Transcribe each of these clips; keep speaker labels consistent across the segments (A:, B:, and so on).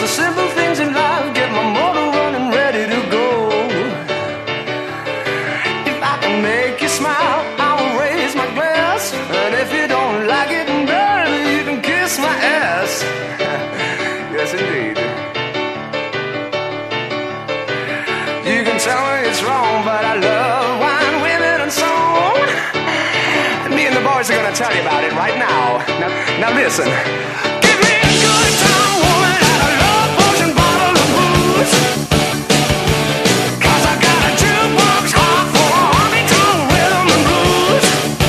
A: the simple things in life get my motor running, ready to go. If I can make you smile, I will raise my glass. And if you don't like it, baby, you can kiss my ass. Yes, indeed. You can tell me it's wrong, but I love wine, women, and song. And me and the boys are gonna tell you about it right now. Now listen. Give me a good time, woman, and a love potion bottle of booze. 'Cause I got a jukebox heart for a honky-tonk rhythm and blues.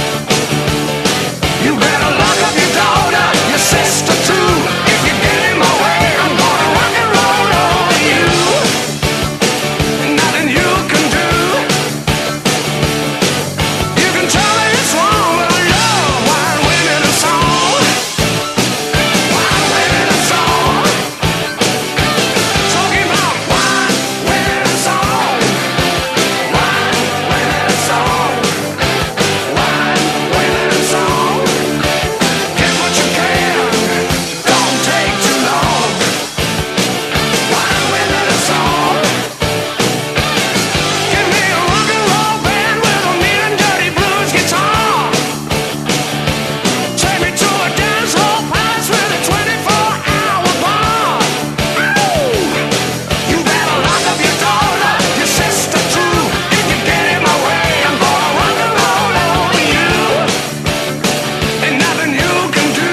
A: You better lock up your daughter, your sister too. If you get in my way, I'm gonna rock and roll over you. Nothing you can do. You can tell me it's wrong, but I love wine, women, and song. Wine, women, and song. Talking about wine, women, and song. Wine, women, and song. Wine, women, and song. Get what you can, don't take too long. Wine, women, and song. Give me a rock and roll band with a mean and dirty blues guitar. Take me to a dance hall palace with a 24-hour bar. You better lock up your daughter, your sister too. If you get in my way, I'm gonna rock and roll over you. Ain't nothing you can do.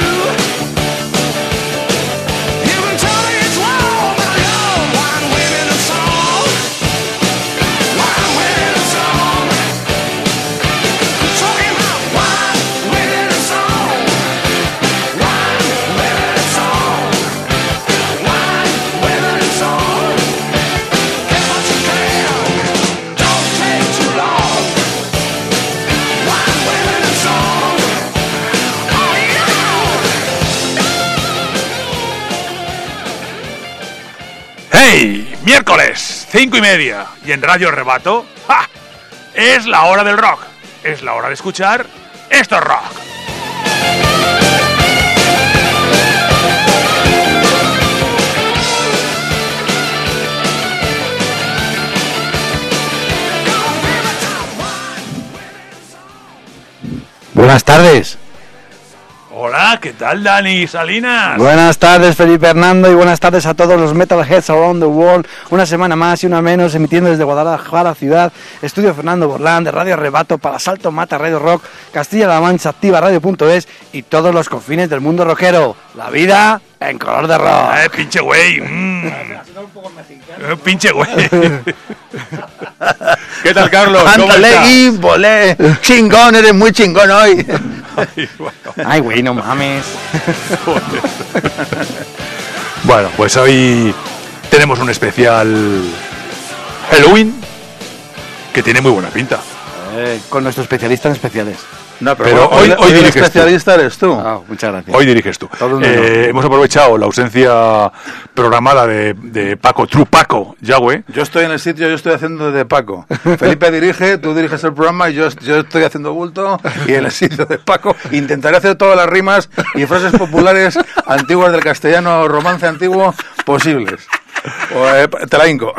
A: You can tell me it's wrong, but I love wine, women, and song. Wine, women, and song. Talking about wine, women, and song. Wine, women, and song. Wine, women, and song. Get what you can, don't take too long. Wine, women, and song. Oh yeah.
B: ¡Hey! Miércoles, 5:30. Y en Radio Rebato, ¡ja! Es la hora del rock. Es la hora de escuchar Esto es Rock.
C: Buenas tardes.
B: Hola, ¿qué tal, Dani Salinas?
C: Buenas tardes, Felipe Hernando, y buenas tardes a todos los Metalheads around the world. Una semana más y una menos, emitiendo desde Guadalajara ciudad, Estudio Fernando Borlán, de Radio Rebato, para Salto Mata Radio Rock, Castilla-La Mancha Activa Radio.es y todos los confines del mundo rockero. La vida en color de rock.
B: Pinche güey. Pinche güey. ¿Qué tal, Carlos? ¿Cómo
C: Antalegui,
B: estás?
C: volé. Chingón, eres muy chingón hoy.
B: Ay, bueno.
C: Ay, güey, no mames.
B: Bueno, pues hoy tenemos un especial Halloween que tiene muy buena pinta.
C: Con nuestro especialista en especiales.
D: No,
B: Pero hoy
D: el
B: diriges
D: especialista eres tú.
C: Ah, muchas gracias.
B: Hoy diriges tú.
C: Todo un honor.
B: Hemos aprovechado la ausencia programada de Paco, True Paco Yagüe.
D: Yo estoy en el sitio, yo estoy haciendo de Paco. Felipe dirige, tú diriges el programa y yo estoy haciendo bulto y en el sitio de Paco intentaré hacer todas las rimas y frases populares antiguas del castellano romance antiguo posibles. Te la hinco.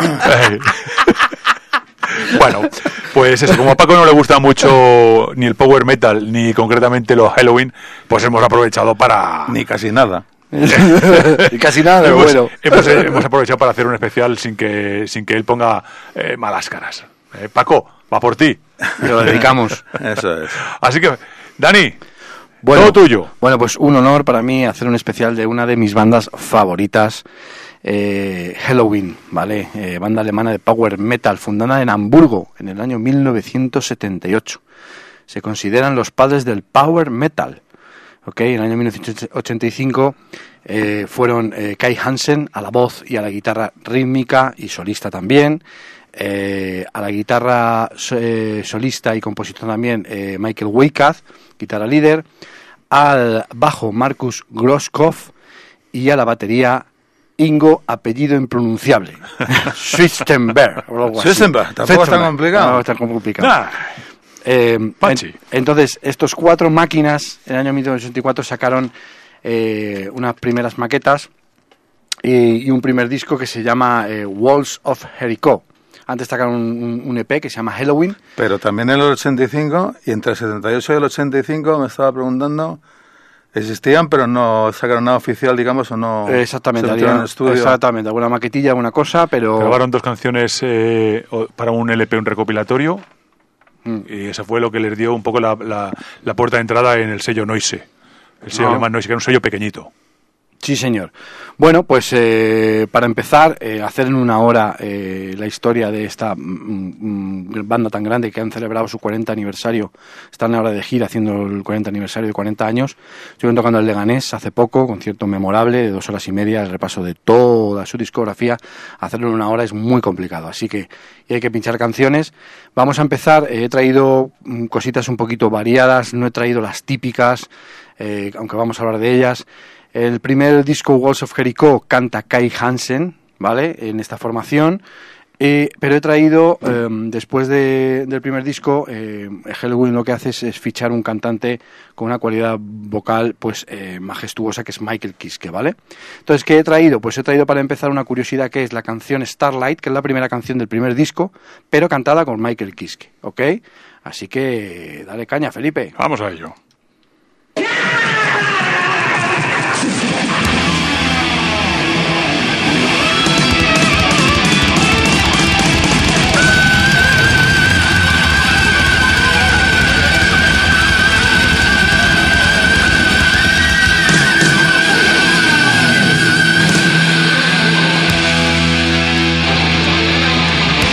B: Bueno, pues eso, como a Paco no le gusta mucho ni el power metal, ni concretamente los Halloween, pues hemos aprovechado para...
D: Ni casi nada.
C: Y casi nada, pero bueno.
B: Hemos aprovechado para hacer un especial sin que él ponga malas caras. Paco, va por ti.
C: Te lo dedicamos.
D: Eso es.
B: Así que, Dani,
C: Bueno,
B: todo tuyo.
C: Bueno, pues un honor para mí hacer un especial de una de mis bandas favoritas, Halloween, ¿vale? Banda alemana de power metal, fundada en Hamburgo en el año 1978. Se consideran los padres del power metal. ¿Ok? En el año 1985 fueron Kai Hansen a la voz y a la guitarra rítmica y solista también. A la guitarra solista y compositor también Michael Weikath, guitarra líder. Al bajo Markus Groskopf y a la batería Ingo, apellido impronunciable. Schwistenberg.
D: Schwistenberg, tampoco es tan complicado.
C: No es tan complicado.
B: Pachi.
C: Entonces, estos cuatro máquinas en el año 1984 sacaron unas primeras maquetas y un primer disco que se llama Walls of Jericho. Antes sacaron un EP que se llama Halloween.
D: Pero también en el 85, y entre el 78 y el 85 me estaba preguntando, existían, pero no sacaron nada oficial, digamos, o no.
C: Exactamente,
D: se metieron en el estudio.
C: exactamente, alguna maquetilla, alguna cosa, pero...
B: Grabaron 2 canciones para un LP, un recopilatorio, y eso fue lo que les dio un poco la puerta de entrada en el sello Noise. El sello alemán Noise, que era un sello pequeñito.
C: Sí, señor. Bueno, pues para empezar, hacer en una hora la historia de esta banda tan grande que han celebrado su 40 aniversario. Están ahora de gira haciendo el 40 aniversario de 40 años. Estuvieron tocando el Leganés hace poco, concierto memorable de 2 horas y media, el repaso de toda su discografía. Hacerlo en una hora es muy complicado, así que hay que pinchar canciones. Vamos a empezar. He traído cositas un poquito variadas, no he traído las típicas, aunque vamos a hablar de ellas. El primer disco, Walls of Jericho, canta Kai Hansen, ¿vale? En esta formación. Pero he traído, después del primer disco, Halloween lo que hace es fichar un cantante con una cualidad vocal pues majestuosa, que es Michael Kiske, ¿vale? Entonces, ¿qué he traído? Pues he traído para empezar una curiosidad, que es la canción Starlight, que es la primera canción del primer disco, pero cantada con Michael Kiske, ¿ok? Así que dale caña, Felipe.
B: Vamos a ello.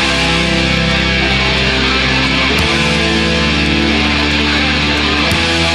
A: Starlight,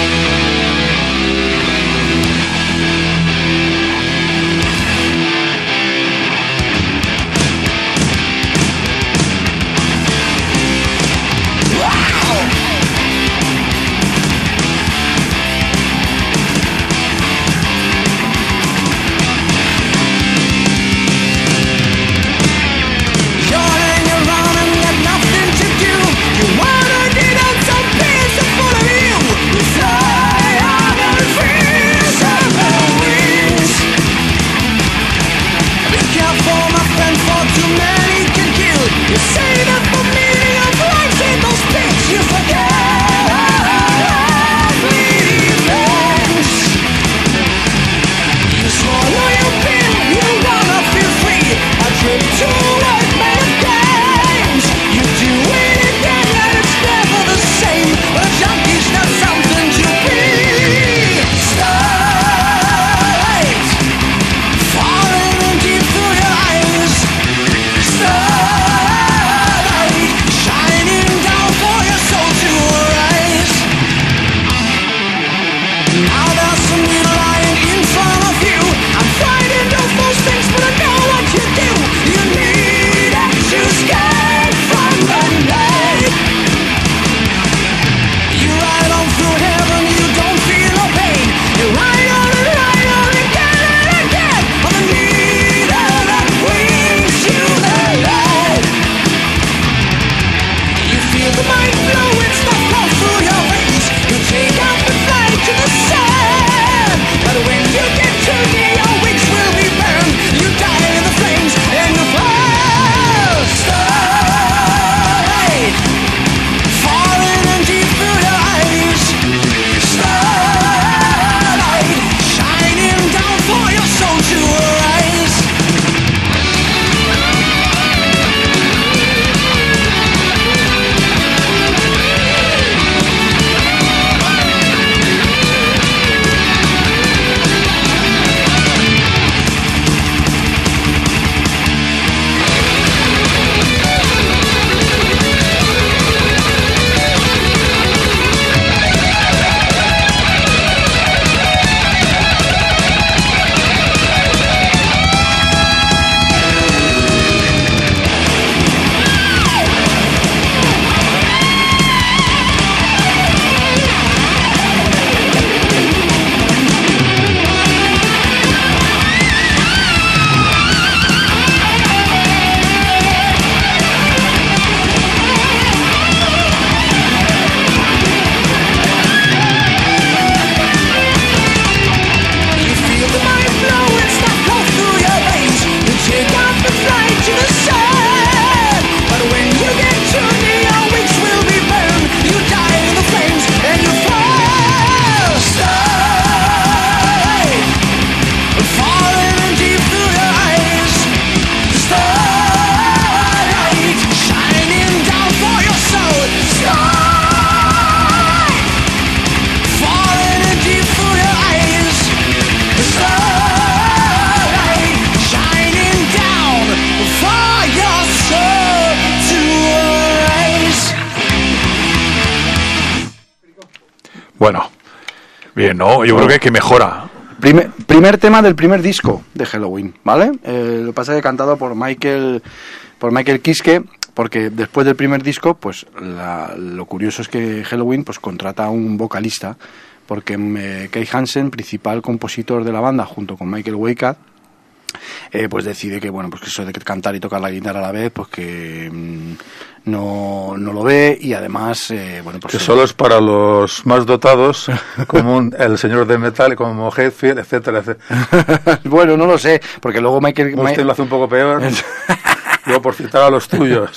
B: Bien, no, yo creo que mejora.
C: Primer tema del primer disco de Helloween, ¿vale? Lo que pasa es que cantado por Michael Kiske, porque después del primer disco, pues lo curioso es que Helloween pues contrata a un vocalista, porque Kai Hansen, principal compositor de la banda, junto con Michael Weika, pues decide que bueno, pues que eso de cantar y tocar la guitarra a la vez, pues que no lo ve, y además bueno, pues
D: que solo es para los más dotados, como el señor de metal, como Hetfield, etcétera, etcétera.
C: Bueno, no lo sé, porque luego
D: Usted lo hace un poco peor. Luego por citar a los tuyos.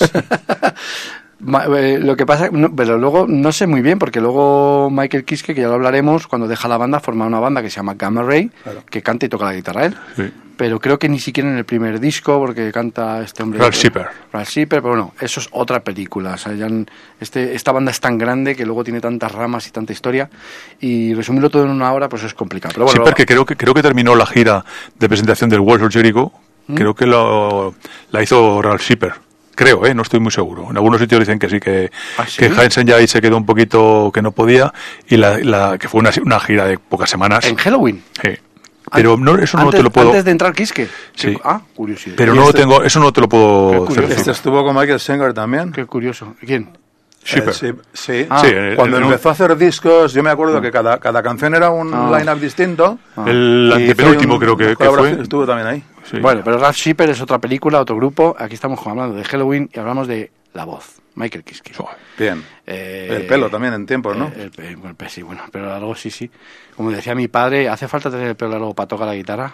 C: Lo que pasa, pero luego no sé muy bien, porque luego Michael Kiske, que ya lo hablaremos, cuando deja la banda, forma una banda que se llama Gamma Ray, claro, que canta y toca la guitarra él.
B: Sí.
C: Pero creo que ni siquiera en el primer disco, porque canta este hombre.
B: Ralph Shipper,
C: pero bueno, eso es otra película. O sea, esta banda es tan grande que luego tiene tantas ramas y tanta historia, y resumirlo todo en una hora pues es complicado. Pero bueno,
B: Shipper, que creo que terminó la gira de presentación del Walls of Jericho, creo que la hizo Ralph Shipper. Creo, no estoy muy seguro. En algunos sitios dicen que sí, que Hansen ya ahí se quedó un poquito que no podía, y que fue una gira de pocas semanas.
C: ¿En Halloween?
B: Sí. Pero eso no te lo puedo...
C: Antes de entrar Kiske.
B: Sí.
C: Curiosidad.
B: Pero no lo tengo, eso no te lo puedo...
D: Este estuvo con Michael Schenker también.
C: Qué curioso. ¿Quién?
B: Shipper.
D: Sí.
B: Sí,
D: Cuando empezó a hacer discos, yo me acuerdo que cada canción era un line-up distinto.
B: El antepenúltimo creo que fue.
D: Estuvo también ahí.
B: Sí.
C: Bueno, pero Ralph Shipper es otra película, otro grupo. Aquí estamos hablando de Halloween y hablamos de la voz. Michael Kiske.
D: Bien. El pelo también en tiempos, ¿no?
C: Sí, bueno, el pelo largo sí. Como decía mi padre, ¿hace falta tener el pelo largo para tocar la guitarra?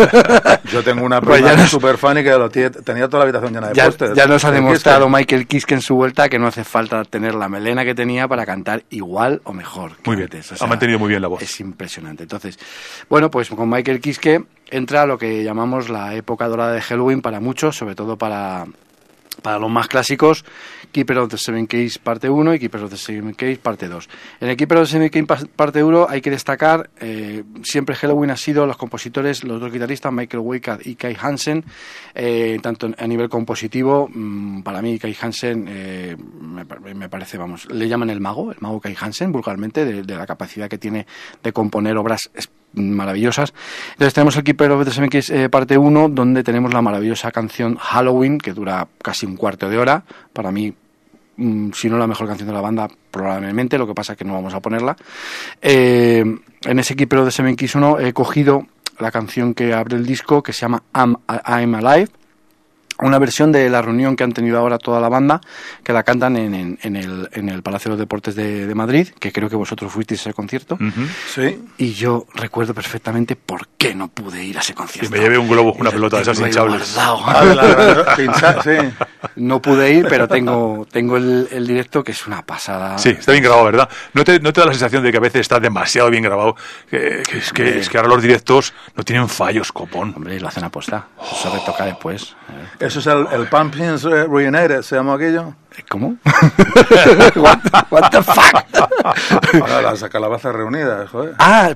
D: Yo tengo una prima super fan y que tenía toda la habitación llena de pósters.
C: Ya nos ha demostrado Michael Kiske en su vuelta que no hace falta tener la melena que tenía para cantar igual o mejor.
B: Muy bien, ha mantenido muy bien la voz.
C: Es impresionante. Entonces, bueno, pues con Michael Kiske entra lo que llamamos la época dorada de Helloween para muchos, sobre todo para los más clásicos, Keeper of the Seven Keys parte 1 y Keeper of the Seven Keys parte 2. En el Keeper of the Seven Keys parte 1 hay que destacar, siempre Helloween ha sido los compositores, los dos guitarristas, Michael Weika y Kai Hansen, tanto a nivel compositivo, para mí Kai Hansen me parece, le llaman el mago Kai Hansen, vulgarmente, de la capacidad que tiene de componer obras maravillosas. Entonces tenemos el Keeper of the Seven Keys parte 1, donde tenemos la maravillosa canción Halloween, que dura casi un cuarto de hora. Para mí, si no la mejor canción de la banda, probablemente, lo que pasa es que no vamos a ponerla. En ese Keeper of the Seven Keys 1 he cogido la canción que abre el disco, que se llama I'm Alive, una versión de la reunión que han tenido ahora toda la banda, que la cantan en el Palacio de los Deportes de Madrid, que creo que vosotros fuisteis a ese concierto.
B: Uh-huh.
D: Sí.
C: Y yo recuerdo perfectamente por qué no pude ir a ese concierto.
B: Y me llevé un globo, una pelota de esas hinchables.
D: Sí.
C: No pude ir, pero tengo el directo, que es una pasada.
B: Sí, está bien grabado, ¿verdad? ¿No te da la sensación de que a veces está demasiado bien grabado? Es que ahora los directos no tienen fallos, copón.
C: Hombre, lo hacen aposta. Eso se retoca después.
D: Eso es el Pumpkins Reunited, ¿se llama aquello?
C: ¿Cómo? What the fuck?
D: Ahora las calabazas reunidas, joder.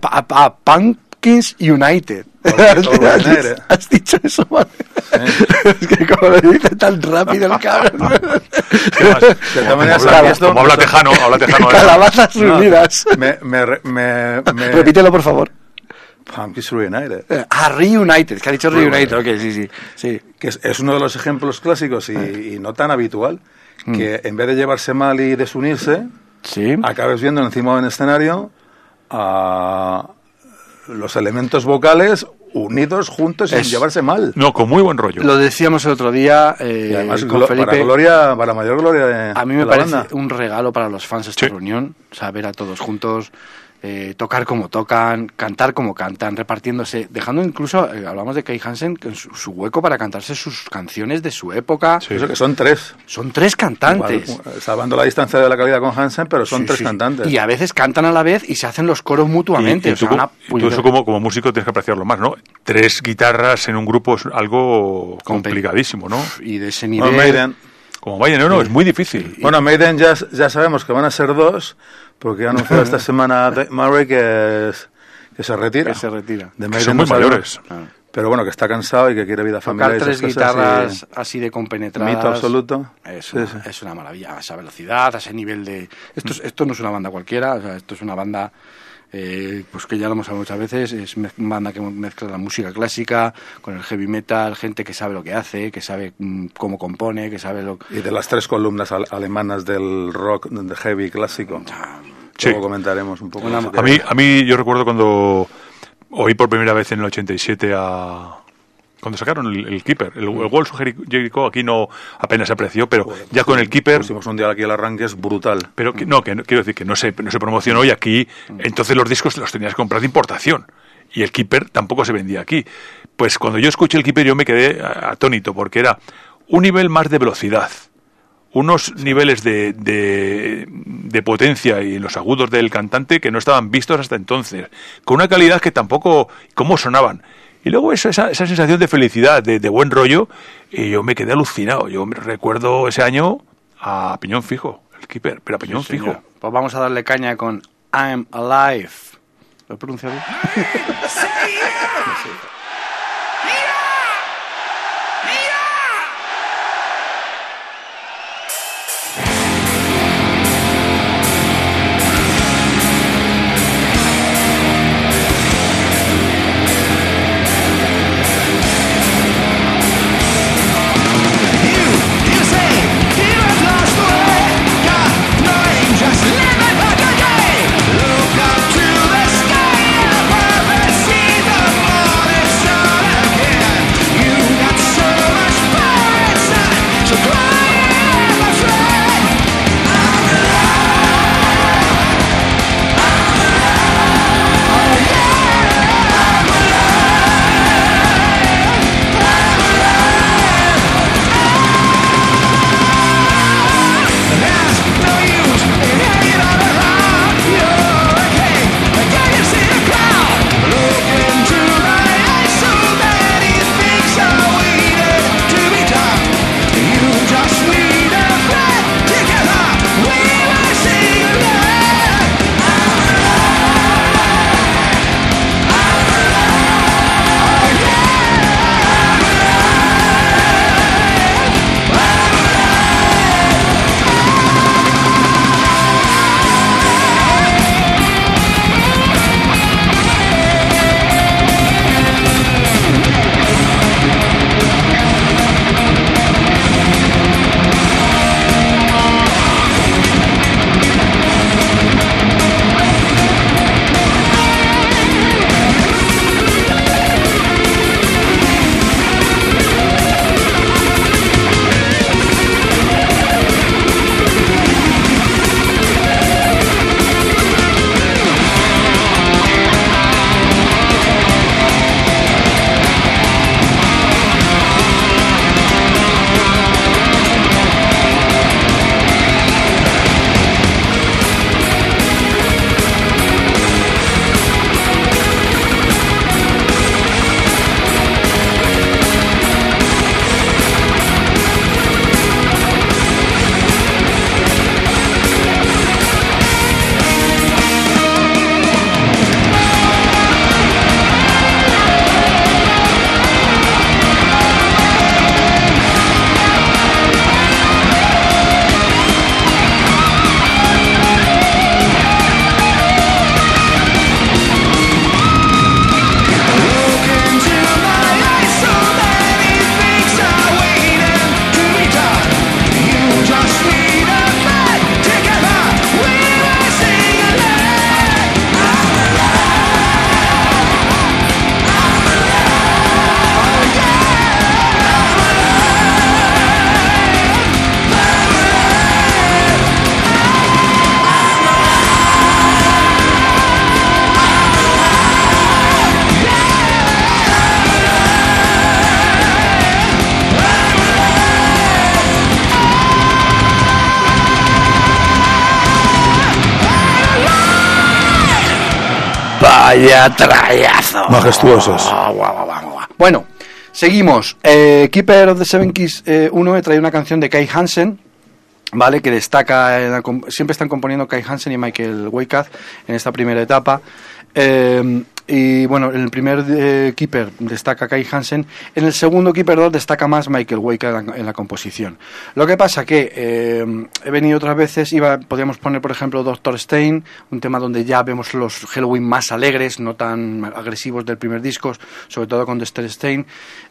C: Pumpkins United. ¿Has dicho eso, vale?
D: Sí.
C: Es que como lo dice tan rápido el cabrón.
B: Como habla tejano.
C: Calabazas reunidas. Repítelo, por favor.
D: Pumpkins Reunited.
C: Reunited, que ha dicho Reunited. Ok, sí.
D: Que es uno de los ejemplos clásicos y no tan habitual, que en vez de llevarse mal y desunirse, acabes viendo encima de un escenario a los elementos vocales unidos juntos sin llevarse mal.
B: No, con muy buen rollo.
C: Lo decíamos el otro día
D: y además,
C: con Felipe.
D: Para mayor gloria de
C: a mí me
D: de
C: parece
D: banda.
C: Un regalo para los fans esta reunión, o sea, ver a todos juntos, tocar como tocan, cantar como cantan, repartiéndose, dejando incluso, hablamos de Kai Hansen, su hueco para cantarse sus canciones de su época.
D: Sí. Eso que son tres.
C: Son tres cantantes.
D: Igual, salvando la distancia de la calidad con Hansen, pero son tres cantantes.
C: Y a veces cantan a la vez y se hacen los coros mutuamente.
B: Y tú eso como músico tienes que apreciarlo más, ¿no? Tres guitarras en un grupo es algo complicadísimo, ¿no?
C: Y de ese nivel...
D: Como
B: Maiden, no, es muy difícil.
D: Bueno, Maiden ya sabemos que van a ser dos, porque ha anunciado esta semana Murray que se retira.
C: Que se retira.
D: De Maiden
B: son muy mayores.
D: Pero bueno, que está cansado y que quiere vida familiar.
C: Tocar tres guitarras así de compenetradas.
D: Mito absoluto.
C: Es una maravilla. A esa velocidad, a ese nivel de... Esto no es una banda cualquiera, o sea, esto es una banda pues que ya lo hemos hablado muchas veces, es banda que mezcla la música clásica con el heavy metal, gente que sabe lo que hace, que sabe cómo compone, que sabe lo que...
D: Y de las 3 columnas alemanas del rock de heavy clásico.
B: Sí.
D: Luego comentaremos un poco.
B: A mí yo recuerdo cuando oí por primera vez en el 87 cuando sacaron el Keeper, el Walls of Jericho, aquí no apenas se apreció, pero ya con el Keeper...
D: Pusimos un día aquí al arranque, es brutal.
B: Pero quiero decir que no se promocionó y aquí, entonces los discos los tenías que comprar de importación. Y el Keeper tampoco se vendía aquí. Pues cuando yo escuché el Keeper yo me quedé atónito, porque era un nivel más de velocidad, unos niveles de potencia y los agudos del cantante que no estaban vistos hasta entonces, con una calidad que tampoco... ¿Cómo sonaban? Y luego esa sensación de felicidad, de buen rollo, y yo me quedé alucinado. Yo me recuerdo ese año a Piñón Fijo, el Keeper, pero a Piñón Fijo.
C: Pues vamos a darle caña con I'm Alive. ¿Lo he pronunciado bien? Vaya trayazo.
D: Majestuosos.
C: Bueno, seguimos. Keeper of the Seven Keys 1 trae una canción de Kai Hansen, ¿vale? Que destaca, siempre están componiendo Kai Hansen y Michael Weikath en esta primera etapa. Y bueno, en el primer Keeper destaca Kai Hansen, en el segundo Keeper 2 destaca más Michael Waker en la composición. Lo que pasa que he venido otras veces, podríamos poner por ejemplo Dr. Stein, un tema donde ya vemos los Helloween más alegres, no tan agresivos del primer disco, sobre todo con Dr. Stein,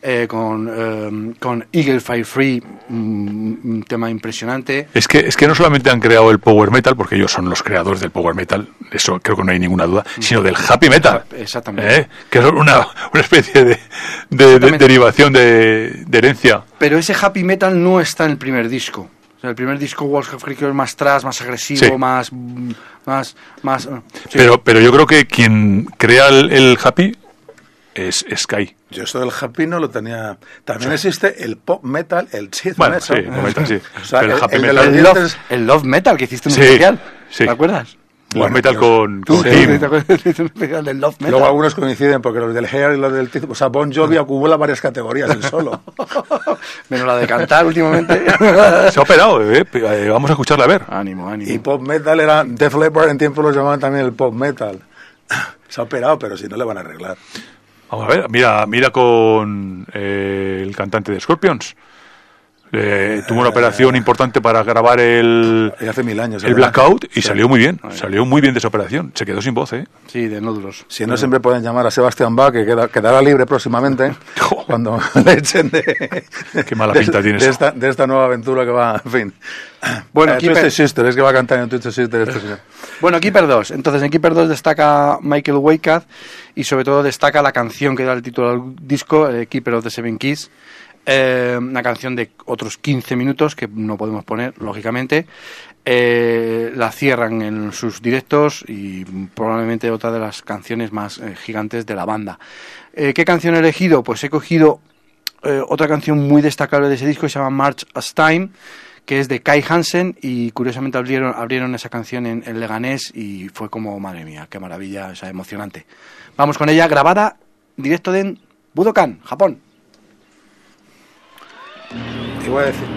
C: con Eagle Fire Free, un tema impresionante.
B: Es que no solamente han creado el power metal, porque ellos son los creadores del power metal, eso creo que no hay ninguna duda, sino del happy metal.
C: Exactamente.
B: Que es una especie de derivación de herencia.
C: Pero ese happy metal no está en el primer disco. O sea, el primer disco Walls of Jericho es más thrash, más agresivo,
B: sí.
C: más sí.
B: Pero yo creo que quien crea el happy es Sky.
D: Yo esto del happy no lo tenía. También existe el pop metal, el sheath
B: Bueno,
D: metal.
B: sí, metal, sí.
D: O sea,
B: Pero el happy
D: de
B: metal.
D: los dientes-
C: El Love Metal, que hiciste un
B: Sí,
C: especial.
B: sí.
C: ¿Te acuerdas?
B: Los metal
D: Dios.
B: con
C: ¿Te
B: Tim.
C: acuerdas? Hiciste un especial del Love Metal.
D: Luego algunos coinciden porque los del hair y los del teeth, o sea, Bon Jovi acumula varias categorías en solo.
C: Menos la de cantar últimamente.
B: Se ha operado, vamos a escucharla a ver.
C: Ánimo.
D: Y pop metal era Def Leppard, en tiempo lo llamaban también el pop metal. Se ha operado, pero si no le van a arreglar.
B: Vamos a ver, mira con el cantante de Scorpions. Tuvo una operación importante para grabar el
D: Y hace 1000 años.
B: el
D: ¿verdad?
B: Blackout y
D: Sí.
B: salió muy bien. Salió muy bien de esa operación. Se quedó sin voz,
C: Sí, de nódulos.
D: Si no, siempre pueden llamar a Sebastián Bach, que quedará libre próximamente, cuando le echen
B: Qué mala pinta tiene eso.
D: de esta nueva aventura que va, en fin.
C: Bueno,
D: Twisted Sister, es que va a cantar en Twisted Sister este señor.
C: Bueno, Keeper 2. Entonces, en Keeper 2 destaca Michael Waker y sobre todo destaca la canción que da el título al disco, Keeper of the Seven Keys. Una canción de otros 15 minutos que no podemos poner, lógicamente. La cierran en sus directos y probablemente otra de las canciones más gigantes de la banda. ¿Qué canción he elegido? Pues he cogido otra canción muy destacable de ese disco que se llama March as Time, que es de Kai Hansen, y curiosamente abrieron esa canción en Leganés y fue como, madre mía, qué maravilla, o sea, emocionante. Vamos con ella, grabada directo de Budokan, Japón.
D: Te voy a decir.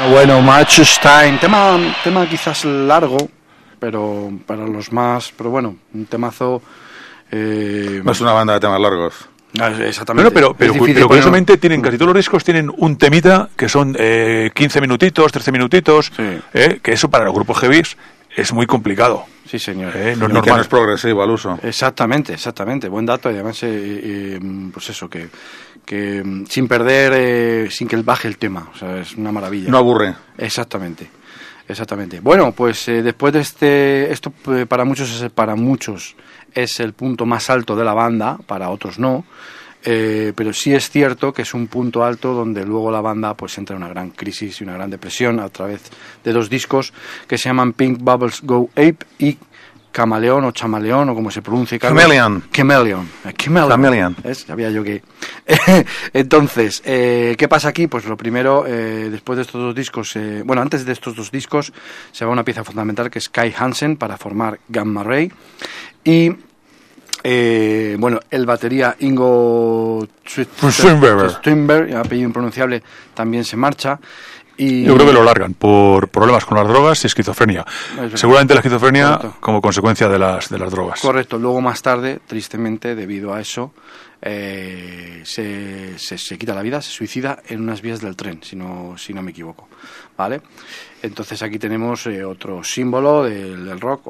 C: Bueno, Manchester, tema quizás largo, pero para los más, pero bueno, un temazo.
D: No es una banda de temas largos.
C: Exactamente.
B: Bueno, pero curiosamente tienen casi todos los discos tienen un temita que son 15 minutitos, 13 minutitos,
C: Sí.
B: Que eso para los grupos heavies es muy complicado.
C: Sí, señor.
B: No es
D: Y que no
B: normal.
D: es progresivo al uso.
C: Exactamente. Buen dato y además, pues eso, que sin perder, sin que baje el tema. O sea, es una maravilla.
D: No aburre.
C: Exactamente. Bueno, pues después de esto para muchos es el punto más alto de la banda, para otros no. Pero sí es cierto que es un punto alto donde luego la banda pues entra en una gran crisis y una gran depresión a través de 2 discos que se llaman Pink Bubbles Go Ape y Camaleón o Chamaleón o como se pronuncia. Chameleon. Sabía yo que... Entonces, ¿qué pasa aquí? Pues lo primero, después de estos 2 discos, antes de estos 2 discos se va una pieza fundamental que es Kai Hansen para formar Gamma Ray y... el batería Ingo Strindberg, apellido impronunciable, también se marcha. Y
B: yo creo que lo largan por problemas con las drogas y esquizofrenia. Seguramente la esquizofrenia como consecuencia de las drogas.
C: Correcto. Luego más tarde, tristemente, debido a eso, se quita la vida, se suicida en unas vías del tren, si no me equivoco. ¿Vale? Entonces aquí tenemos otro símbolo del rock,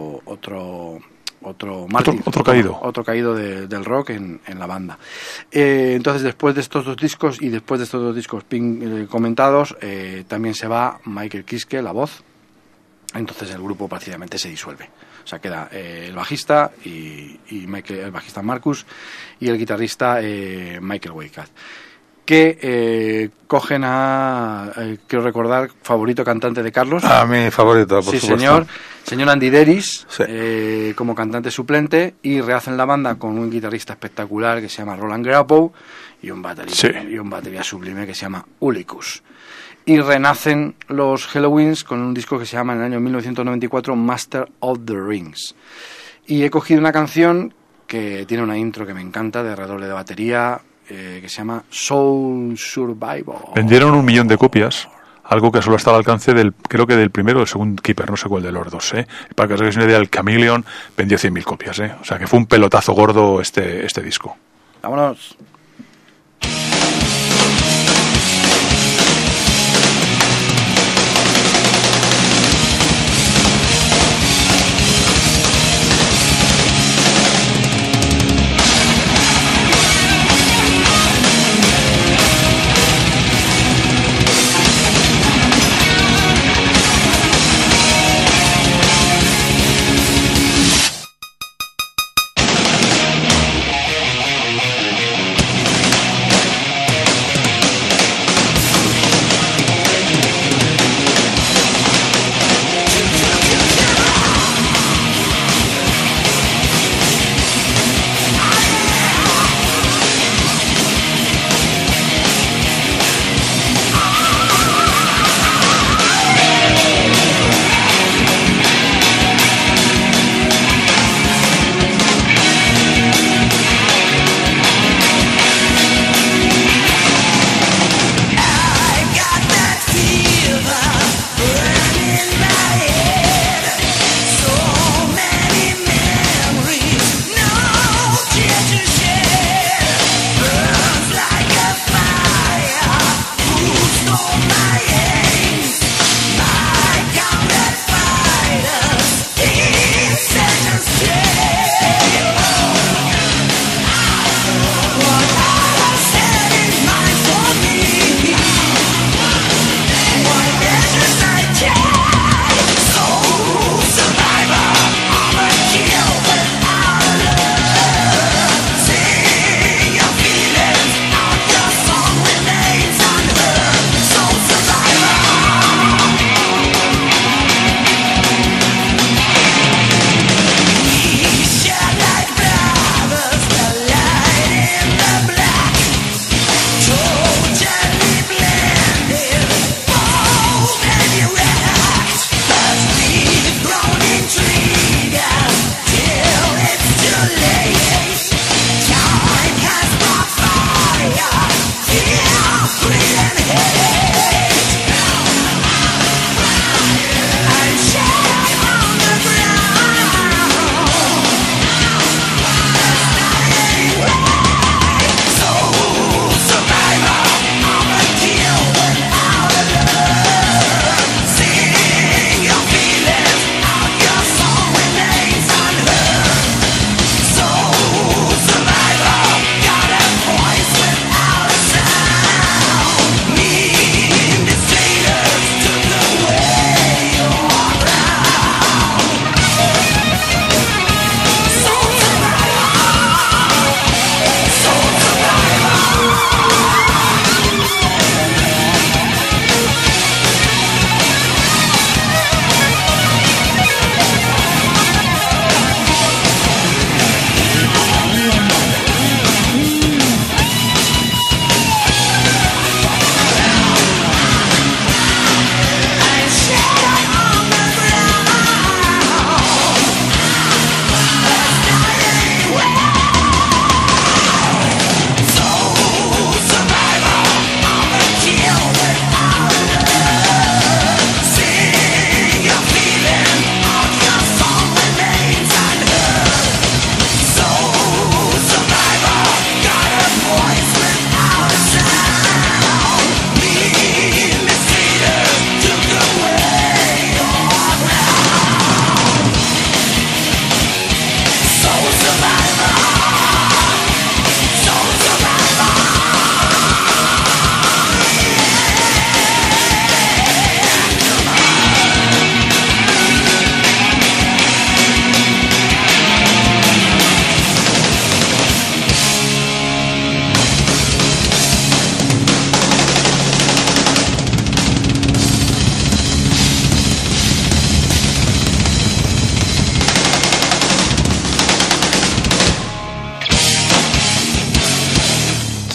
C: otro mártir,
B: otro caído.
C: Otro caído del rock en la banda. Entonces, después de estos 2 discos y después de estos 2 discos comentados, también se va Michael Kiske, la voz. Entonces el grupo prácticamente se disuelve. O sea, queda el bajista el bajista Marcus y el guitarrista Michael Weikat. Que cogen quiero recordar, favorito cantante de Carlos.
D: A mi favorito, por supuesto.
C: Señor Andy Deris,
D: Sí.
C: como cantante suplente, y rehacen la banda con un guitarrista espectacular que se llama Roland Grapow y un batería sublime que se llama Ulricus. Y renacen los Helloween con un disco que se llama en el año 1994 Master of the Rings. Y he cogido una canción que tiene una intro que me encanta, de redoble de batería, que se llama Soul Survivor.
B: Vendieron 1 millón de copias, algo que solo está al alcance del primero o del segundo Keeper, no sé cuál de los 2. Para que os hagáis una idea, el Chameleon vendió 100.000 copias. O sea que fue un pelotazo gordo este disco.
C: Vámonos.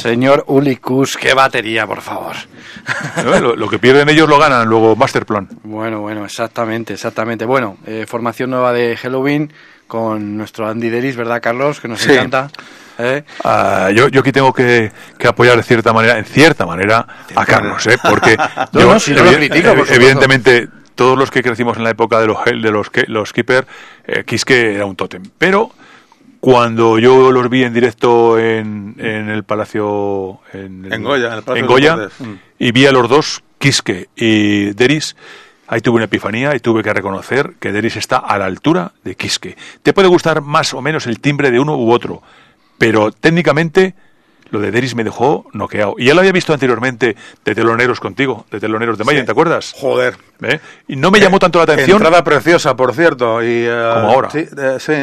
C: Señor Uli Kuss, qué batería, por favor.
B: Lo que pierden ellos lo ganan luego Masterplan.
C: Bueno, exactamente. Bueno, formación nueva de Helloween con nuestro Andy Deris, ¿verdad, Carlos? Que nos encanta.
B: Yo aquí tengo que apoyar en cierta manera a Carlos, porque
C: no lo critico,
B: evidentemente todos los que crecimos en la época de los Keeper, Kiske era un tótem, pero cuando yo los vi en directo en el Palacio en Goya y vi a los dos, Kiske y Deris, ahí tuve una epifanía y tuve que reconocer que Deris está a la altura de Kiske. Te puede gustar más o menos el timbre de uno u otro, pero técnicamente lo de Deris me dejó noqueado. Y ya lo había visto anteriormente de teloneros contigo, de teloneros de Maiden, ¿te acuerdas?
D: Joder.
B: Y no me llamó tanto la atención.
D: Entrada preciosa, por cierto. Y,
B: como ahora.
D: Sí.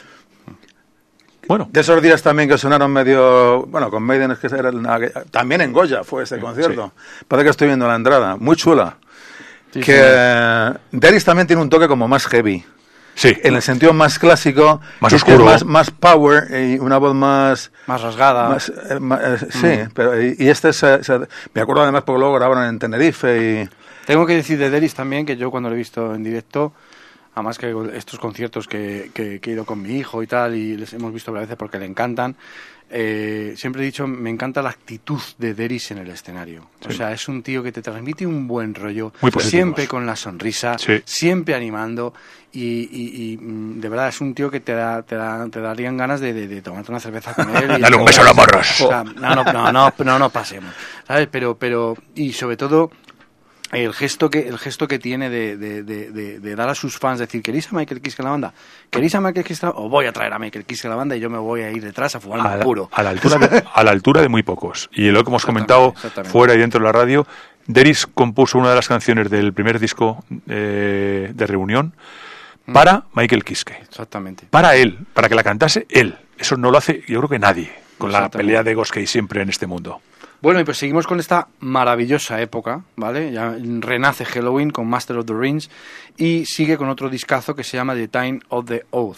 B: Bueno.
D: De esos días también que sonaron medio... Bueno, con Maiden es que era también en Goya fue ese concierto. Sí. Parece que estoy viendo la entrada. Muy chula. Sí, Deris también tiene un toque como más heavy.
B: Sí.
D: En el sentido más clásico.
B: Más oscuro.
D: Más power y una voz más...
C: Más rasgada.
D: Sí, pero y este me acuerdo además porque luego grabaron en Tenerife y...
C: Tengo que decir de Deris también que yo cuando lo he visto en directo... Además que estos conciertos que he ido con mi hijo y tal, y les hemos visto varias veces porque le encantan, siempre he dicho, me encanta la actitud de Deris en el escenario. Sí. O sea, es un tío que te transmite un buen rollo, siempre con la sonrisa, siempre animando, y de verdad es un tío que te darían ganas de tomarte una cerveza con él.
B: Dale un beso a los morros.
C: O sea, no pasemos, ¿sabes? Pero y sobre todo... El gesto que tiene de dar a sus fans, decir, ¿queréis a Michael Kiske en la banda? ¿Queréis a Michael Kiske? O voy a traer a Michael Kiske en la banda y yo me voy a ir detrás a fumar un puro.
B: A la altura de muy pocos. Y lo que hemos comentado fuera y dentro de la radio, Deris compuso una de las canciones del primer disco de Reunión para Michael Kiske.
C: Exactamente.
B: Para él, para que la cantase él. Eso no lo hace, yo creo que nadie, con la pelea de egos que hay siempre en este mundo.
C: Bueno, y pues seguimos con esta maravillosa época, ¿vale? Ya renace Helloween con Master of the Rings y sigue con otro discazo que se llama The Time of the Oath,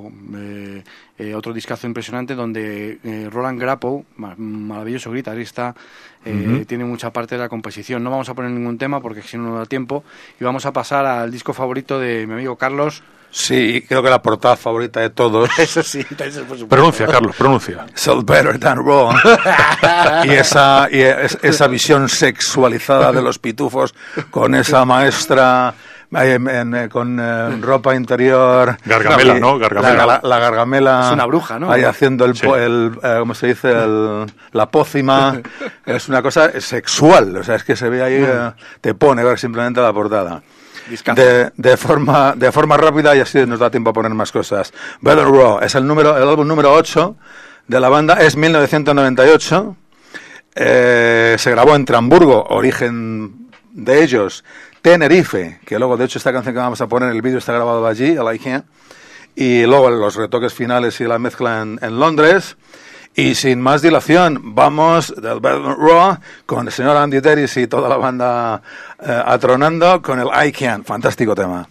C: otro discazo impresionante donde Roland Grappow, maravilloso guitarrista, tiene mucha parte de la composición. No vamos a poner ningún tema porque si no nos da tiempo y vamos a pasar al disco favorito de mi amigo Carlos.
D: Sí, creo que la portada favorita de todos.
C: Eso sí, por supuesto.
B: Pronuncia, Carlos, pronuncia.
D: So better than wrong. y esa visión sexualizada de los pitufos con esa maestra con ropa interior.
B: Gargamela, ¿no? Gargamela.
D: La Gargamela.
C: Es una bruja, ¿no?
D: Ahí haciendo ¿cómo se dice? La pócima. Es una cosa sexual. O sea, es que se ve ahí, te pone ver simplemente la portada. De forma rápida y así nos da tiempo a poner más cosas. Better Raw es el álbum número 8 de la banda, es 1998, se grabó en Hamburgo, origen de ellos, Tenerife, que luego de hecho esta canción que vamos a poner en el vídeo está grabado allí, a la IGEA, y luego los retoques finales y la mezcla en Londres. Y sin más dilación, vamos del Velvet Raw con el señor Andy Deris y toda la banda atronando con el I Can. Fantástico tema.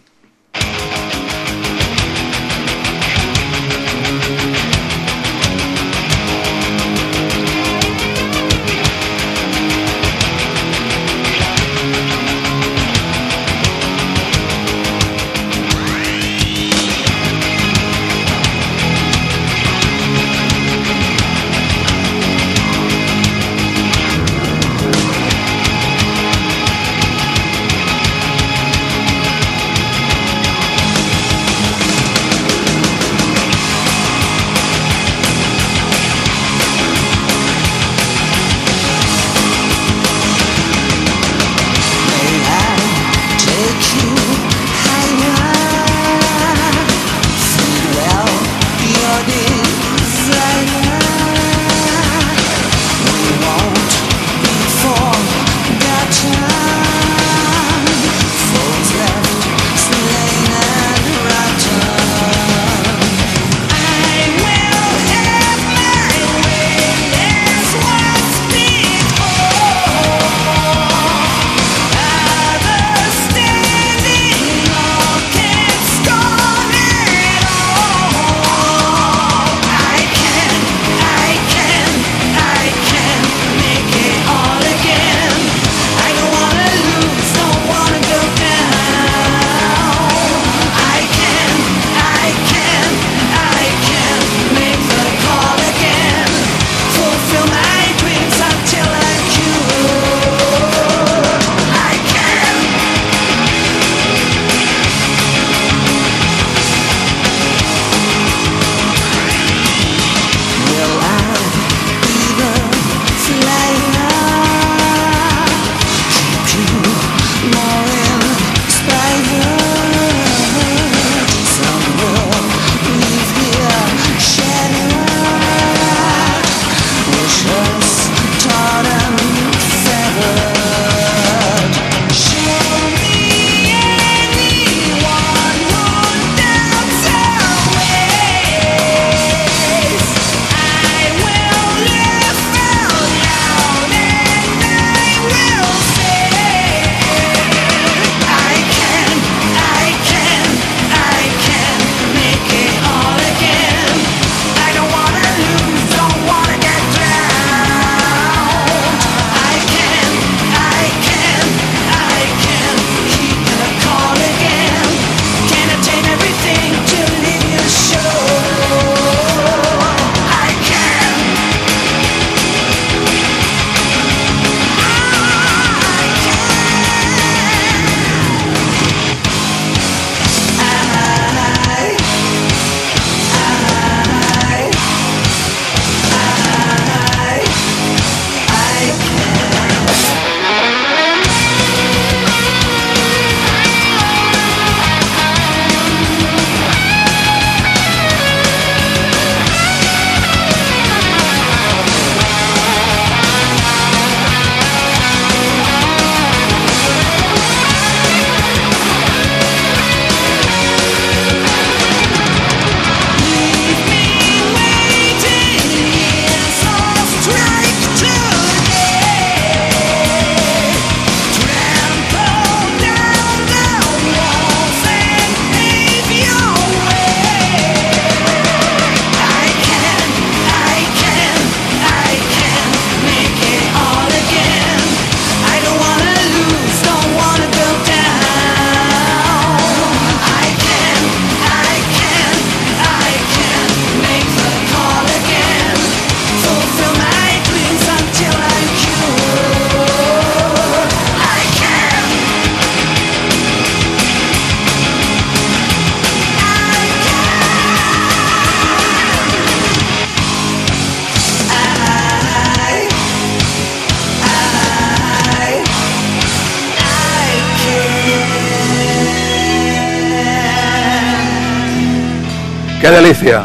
D: ¡Qué delicia!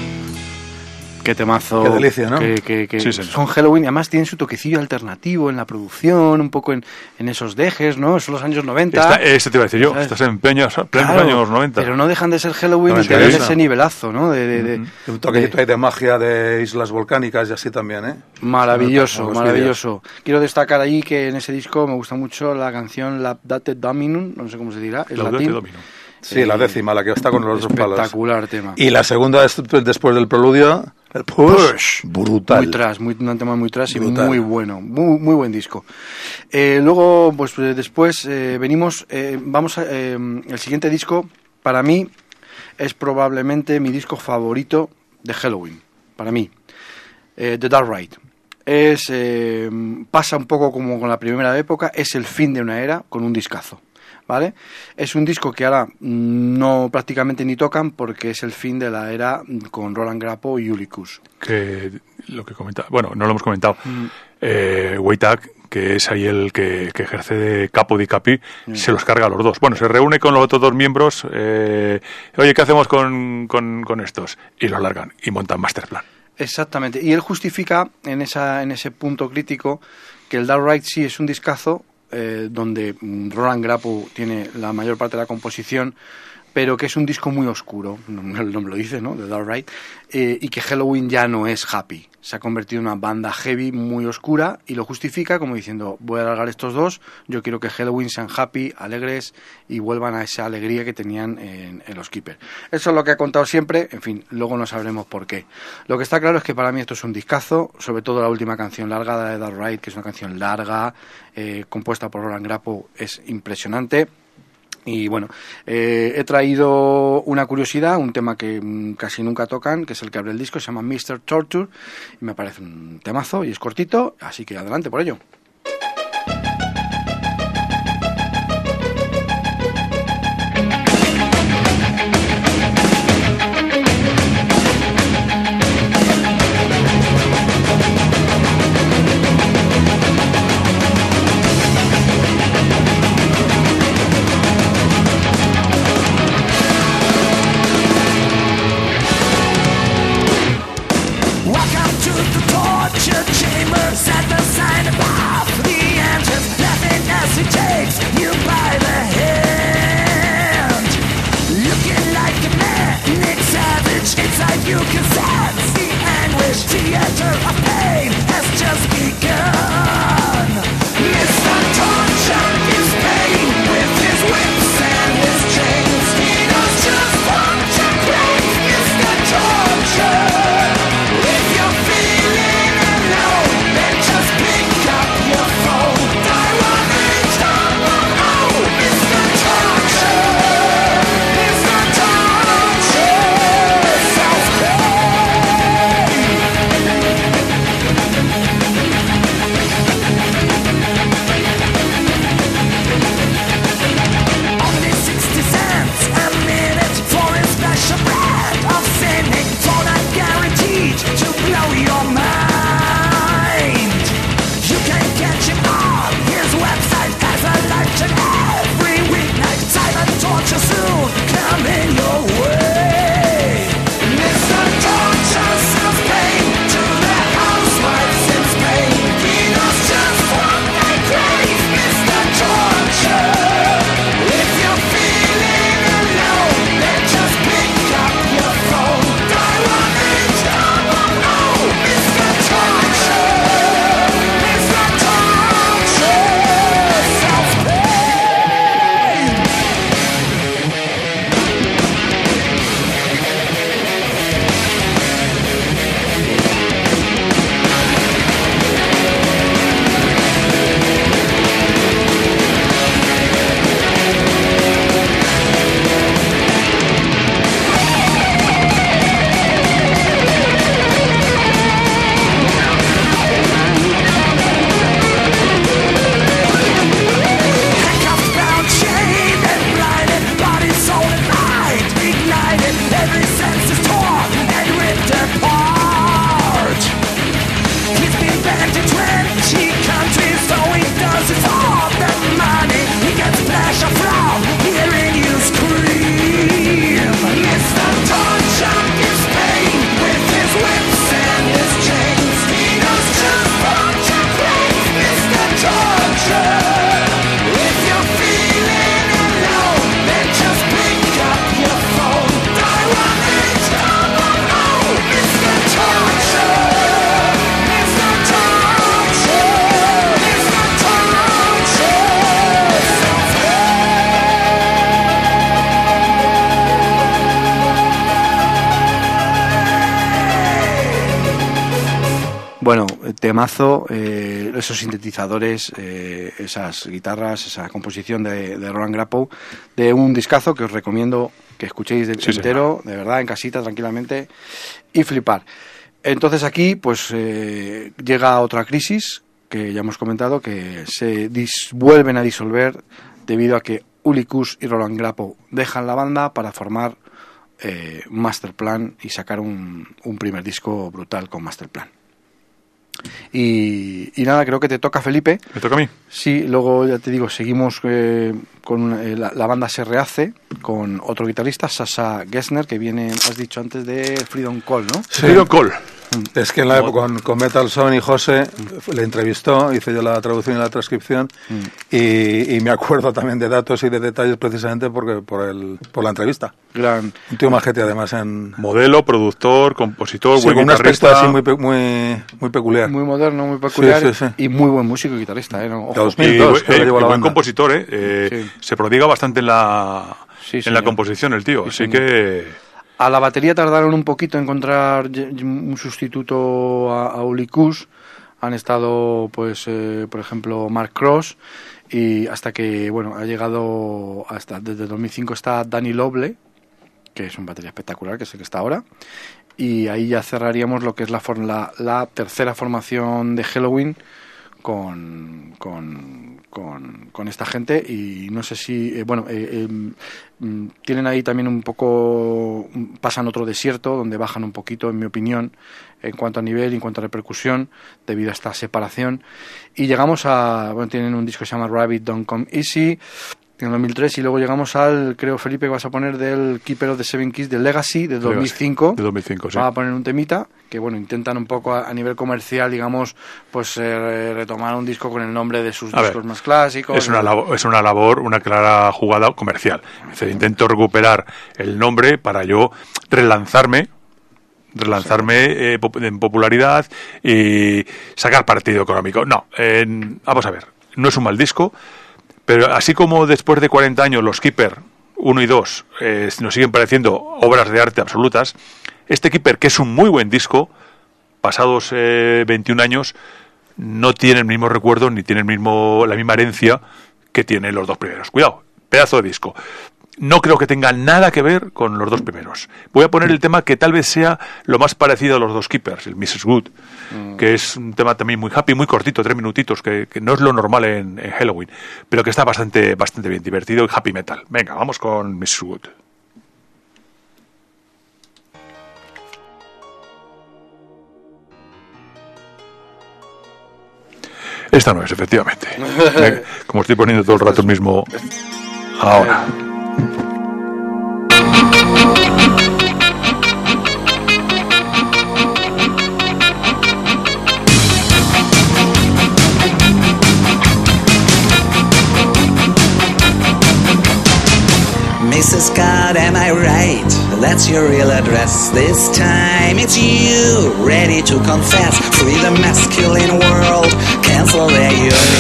C: Qué temazo.
D: Qué delicia, ¿no?
C: Que
B: Sí, señor.
C: son Helloween, y además tienen su toquecillo alternativo en la producción, un poco en esos dejes, ¿no? Son los años 90.
B: Este te iba a decir yo,
C: ¿Sabes?
B: estás en plenos
C: Claro,
B: años 90.
C: pero no dejan de ser Helloween y
D: 98.
C: tener ese nivelazo, ¿no?
D: Un toquecito ahí de magia de islas volcánicas y así también, ¿eh?
C: Maravilloso,
D: Los
C: maravilloso. Quiero destacar ahí que en ese disco me gusta mucho la canción Laudate Dominum, no sé cómo se dirá, es
B: Laudate
C: latín.
B: Domino.
D: Sí, la décima, la que está con los dos palos.
C: Espectacular tema.
D: Y la segunda después del preludio, el Push, brutal.
C: Muy trash, un tema muy trash y
D: Brutal.
C: muy bueno, muy buen disco. Luego, pues después venimos, vamos a, el siguiente disco, para mí, es probablemente mi disco favorito de Helloween, para mí, The Dark Ride. Pasa un poco como con la primera época, es el fin de una era con un discazo. ¿Vale? Es un disco que ahora no prácticamente ni tocan porque es el fin de la era con Roland Grappo y Ulricus.
B: Que lo que comentaba, bueno, no lo hemos comentado. Wojtak, que es ahí el que ejerce de capo di capi, se los carga a los dos. Bueno, se reúne con los otros dos miembros. Oye, ¿qué hacemos con estos? Y los largan y montan Masterplan.
C: Exactamente. Y él justifica en ese punto crítico que el Dark Ride sí es un discazo, donde Roland Grappo tiene la mayor parte de la composición, pero que es un disco muy oscuro, el nombre lo dice, ¿no? The Dark Ride, y que Helloween ya no es happy, se ha convertido en una banda heavy muy oscura, y lo justifica como diciendo, voy a alargar estos dos, yo quiero que Helloween sean happy, alegres, y vuelvan a esa alegría que tenían en los Keepers. Eso es lo que ha contado siempre, en fin, luego no sabremos por qué. Lo que está claro es que para mí esto es un discazo, sobre todo la última canción larga de The Dark Ride, que es una canción larga, compuesta por Roland Grappo, es impresionante. Y bueno, he traído una curiosidad, un tema que casi nunca tocan, que es el que abre el disco, se llama Mr. Torture, y me parece un temazo y es cortito, así que adelante por ello.
A: Welcome to the torture chambers at the sign of
C: Bueno, temazo, esos sintetizadores, esas guitarras, esa composición de Roland Grappow, de un discazo que os recomiendo que escuchéis entero, de verdad, en casita, tranquilamente, y flipar. Entonces aquí, pues, llega otra crisis, que ya hemos comentado, que se vuelven a disolver debido a que Uli Kush y Roland Grappow dejan la banda para formar Masterplan y sacar un primer disco brutal con Masterplan. Y nada, creo que te toca, Felipe.
B: ¿Me toca a mí?
C: Sí, luego ya te digo, seguimos con la banda se rehace con otro guitarrista, Sasha Gessner, que viene, has dicho antes, de Freedom Call, ¿no?
B: Sí. Freedom Call.
D: Es que en la época con Metal Son y José le entrevistó, hice yo la traducción y la transcripción y me acuerdo también de datos y de detalles precisamente por la entrevista.
C: Gran.
D: Un tío majete además en...
B: Modelo, productor, compositor,
D: sí,
B: buen
D: con
B: guitarrista.
D: Un aspecto así muy peculiar.
C: Muy moderno, muy peculiar,
D: sí, sí, sí.
C: Y muy buen músico y guitarrista, ¿eh? No,
D: ojo. 2002,
B: y buen
D: banda.
B: compositor,
C: Sí.
B: Se prodiga bastante en la
C: señor.
B: composición el tío,
C: Sí,
B: así
C: señor.
B: que...
C: A la batería tardaron un poquito en encontrar un sustituto a Uli Kush. Han estado, pues, por ejemplo, Mark Cross, y hasta que, bueno, ha llegado desde 2005 está Danny Loble, que es un batería espectacular, que es el que está ahora. Y ahí ya cerraríamos lo que es la tercera formación de Helloween con esta gente. Y no sé si tienen ahí también un poco, pasan otro desierto donde bajan un poquito, en mi opinión, en cuanto a nivel y en cuanto a repercusión, debido a esta separación. Y llegamos tienen un disco que se llama Rabbit Don't Come Easy en 2003, y luego llegamos al, creo, Felipe, que vas a poner del Keeper of the Seven Keys, del Legacy, de 2005.
B: De 2005, sí.
C: Va a poner un temita que, bueno, intentan un poco a nivel comercial, digamos, pues retomar un disco con el nombre de sus discos más clásicos.
B: Es una labor, una clara jugada comercial. Es decir, intento recuperar el nombre para yo relanzarme en popularidad y sacar partido económico. No, vamos a ver, no es un mal disco, pero así como después de 40 años los Keeper 1 y 2 nos siguen pareciendo obras de arte absolutas, este Keeper, que es un muy buen disco, pasados 21 años, no tiene el mismo recuerdo ni tiene la misma herencia que tienen los dos primeros. Cuidado, pedazo de disco. No creo que tenga nada que ver con los dos primeros. Voy a poner el tema que tal vez sea lo más parecido a los dos Keepers, el Mrs. Good, que es un tema también muy happy, muy cortito, 3 minutitos, que no es lo normal en Helloween, pero que está bastante bien divertido y happy metal. Venga, vamos con Mrs. Good. Esta no es, efectivamente. Como estoy poniendo todo el rato el mismo... Ahora.
E: Mrs. Scott, am I right? That's your real address. This time it's you, ready to confess. Free the masculine world, cancel their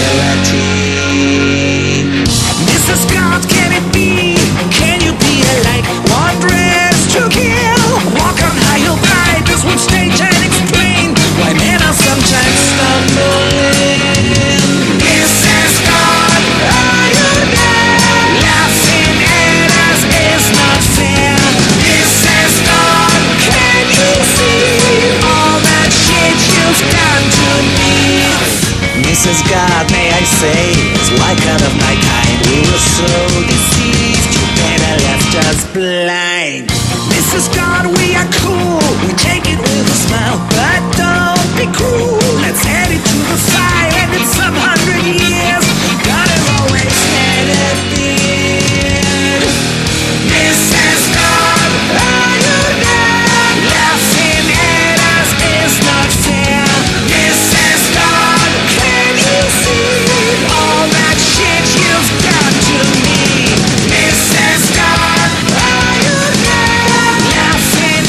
E: humility. Mrs. Scott, can it be? Can you be like one dress to kill? Walk on high, you'll die. This would stage and explain why men are sometimes stumbling. Mrs. Scott, are you there? Laughing at us is not fair. Mrs. Scott, can you see all that shit you've done to me? Mrs. God, may I say, it's like out of my kind. We were so deceived, you better left us blind. Mrs. God, we are cool, we take it with a smile, but don't be cruel. Let's head it to the fire, and in some 100 years, God has always had a beard. Mrs. God, are you there? Laughing at us is not fair. Mrs. God, can you see all that shit you've done to me? Mrs. God, are you there? Laughing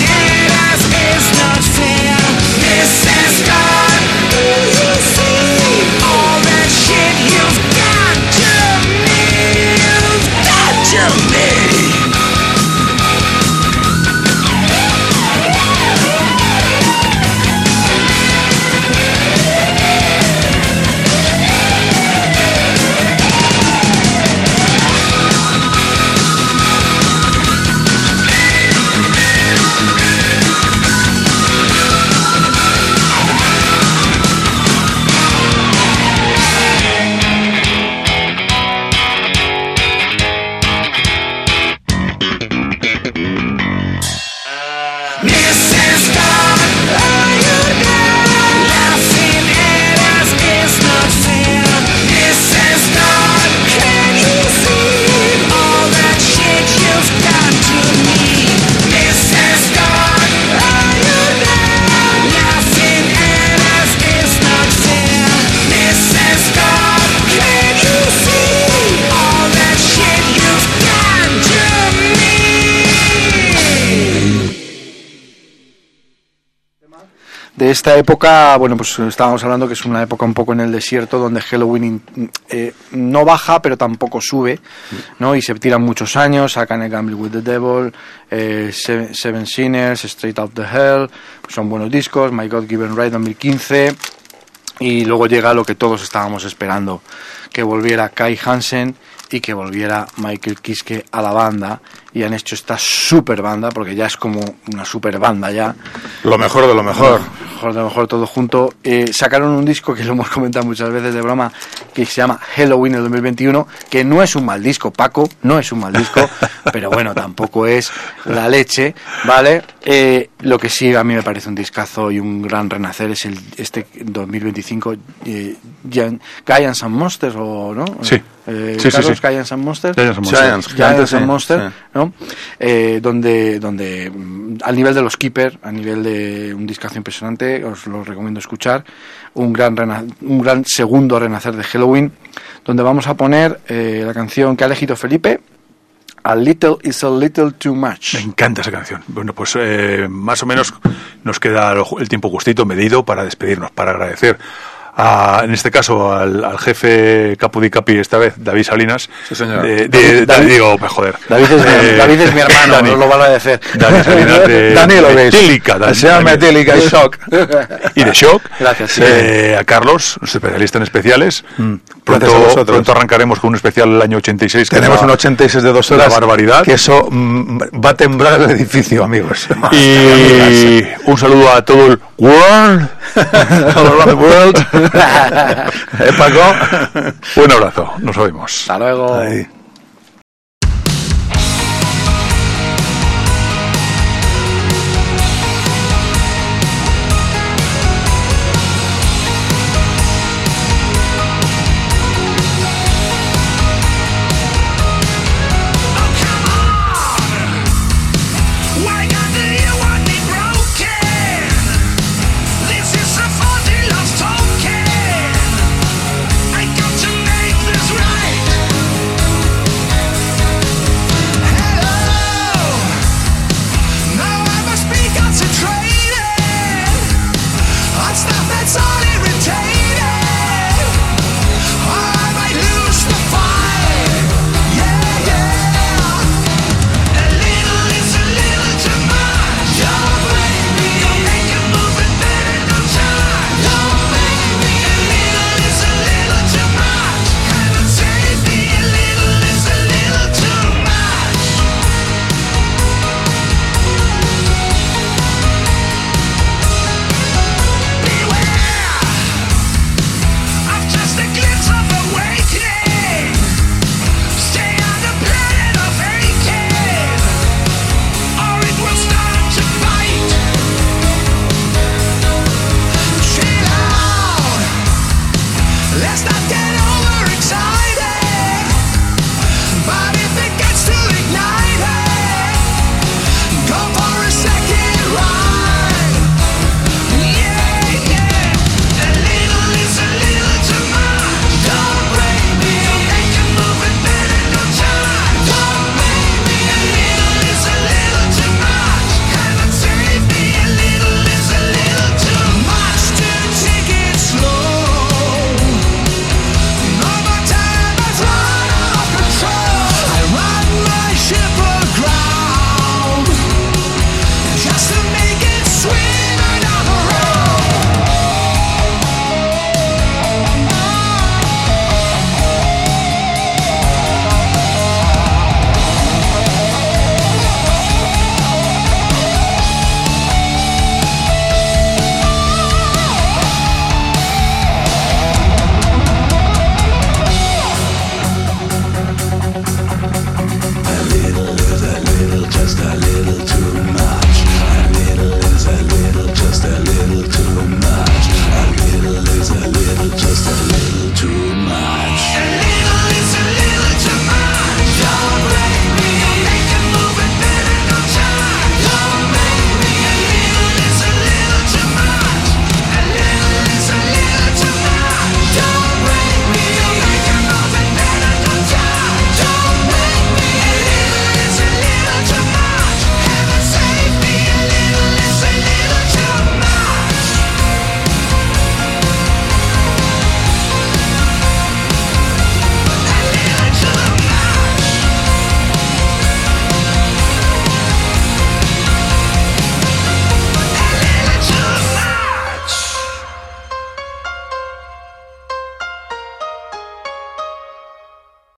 C: de esta época, bueno, pues estábamos hablando que es una época un poco en el desierto donde Helloween no baja pero tampoco sube, ¿no? Y se tiran muchos años, sacan el Gamble with the Devil, Seven Sinners, Straight Out the Hell, pues son buenos discos, My God Given Right 2015, y luego llega lo que todos estábamos esperando, que volviera Kai Hansen y que volviera Michael Kiske a la banda, y han hecho esta super banda, porque ya es como una super banda ya.
D: Lo mejor de lo mejor.
C: Lo mejor todo junto. Sacaron un disco que lo hemos comentado muchas veces de broma, que se llama Helloween el 2021, que no es un mal disco, Paco, no es un mal disco, pero bueno, tampoco es la leche, ¿vale? Lo que sí a mí me parece un discazo y un gran renacer es este 2025, Giants and Monsters, ¿o no?
B: Sí.
C: Carlos, Giants and Monsters. Giants and Monsters, ¿no? Donde al nivel de los Keeper, a nivel de un discazo impresionante, os lo recomiendo escuchar, un gran segundo renacer de Helloween, donde vamos a poner la canción que ha elegido Felipe, A Little is a Little Too Much.
B: Me encanta esa canción. Bueno, pues más o menos nos queda el tiempo justito, medido, para despedirnos, para agradecer en este caso al jefe Capo di Capi, esta vez David Salinas.
D: Sí, señor.
C: David es mi hermano,
B: Dani,
C: no lo van a decir.
B: David Salinas de
D: Danilo,
B: Metallica,
D: se llama Metallica y Shock.
B: Y de Shock.
C: Gracias. Sí.
B: A Carlos, especialista en especiales.
D: Gracias a vosotros.
B: Pronto arrancaremos con un especial del año 86.
D: Tenemos un 86 de 2 horas.
B: La barbaridad.
D: Que eso va a temblar el edificio, amigos.
B: Y un saludo a todo el world.
D: All around the world.
B: Paco, un abrazo, nos oímos.
C: Hasta luego.
D: Ahí.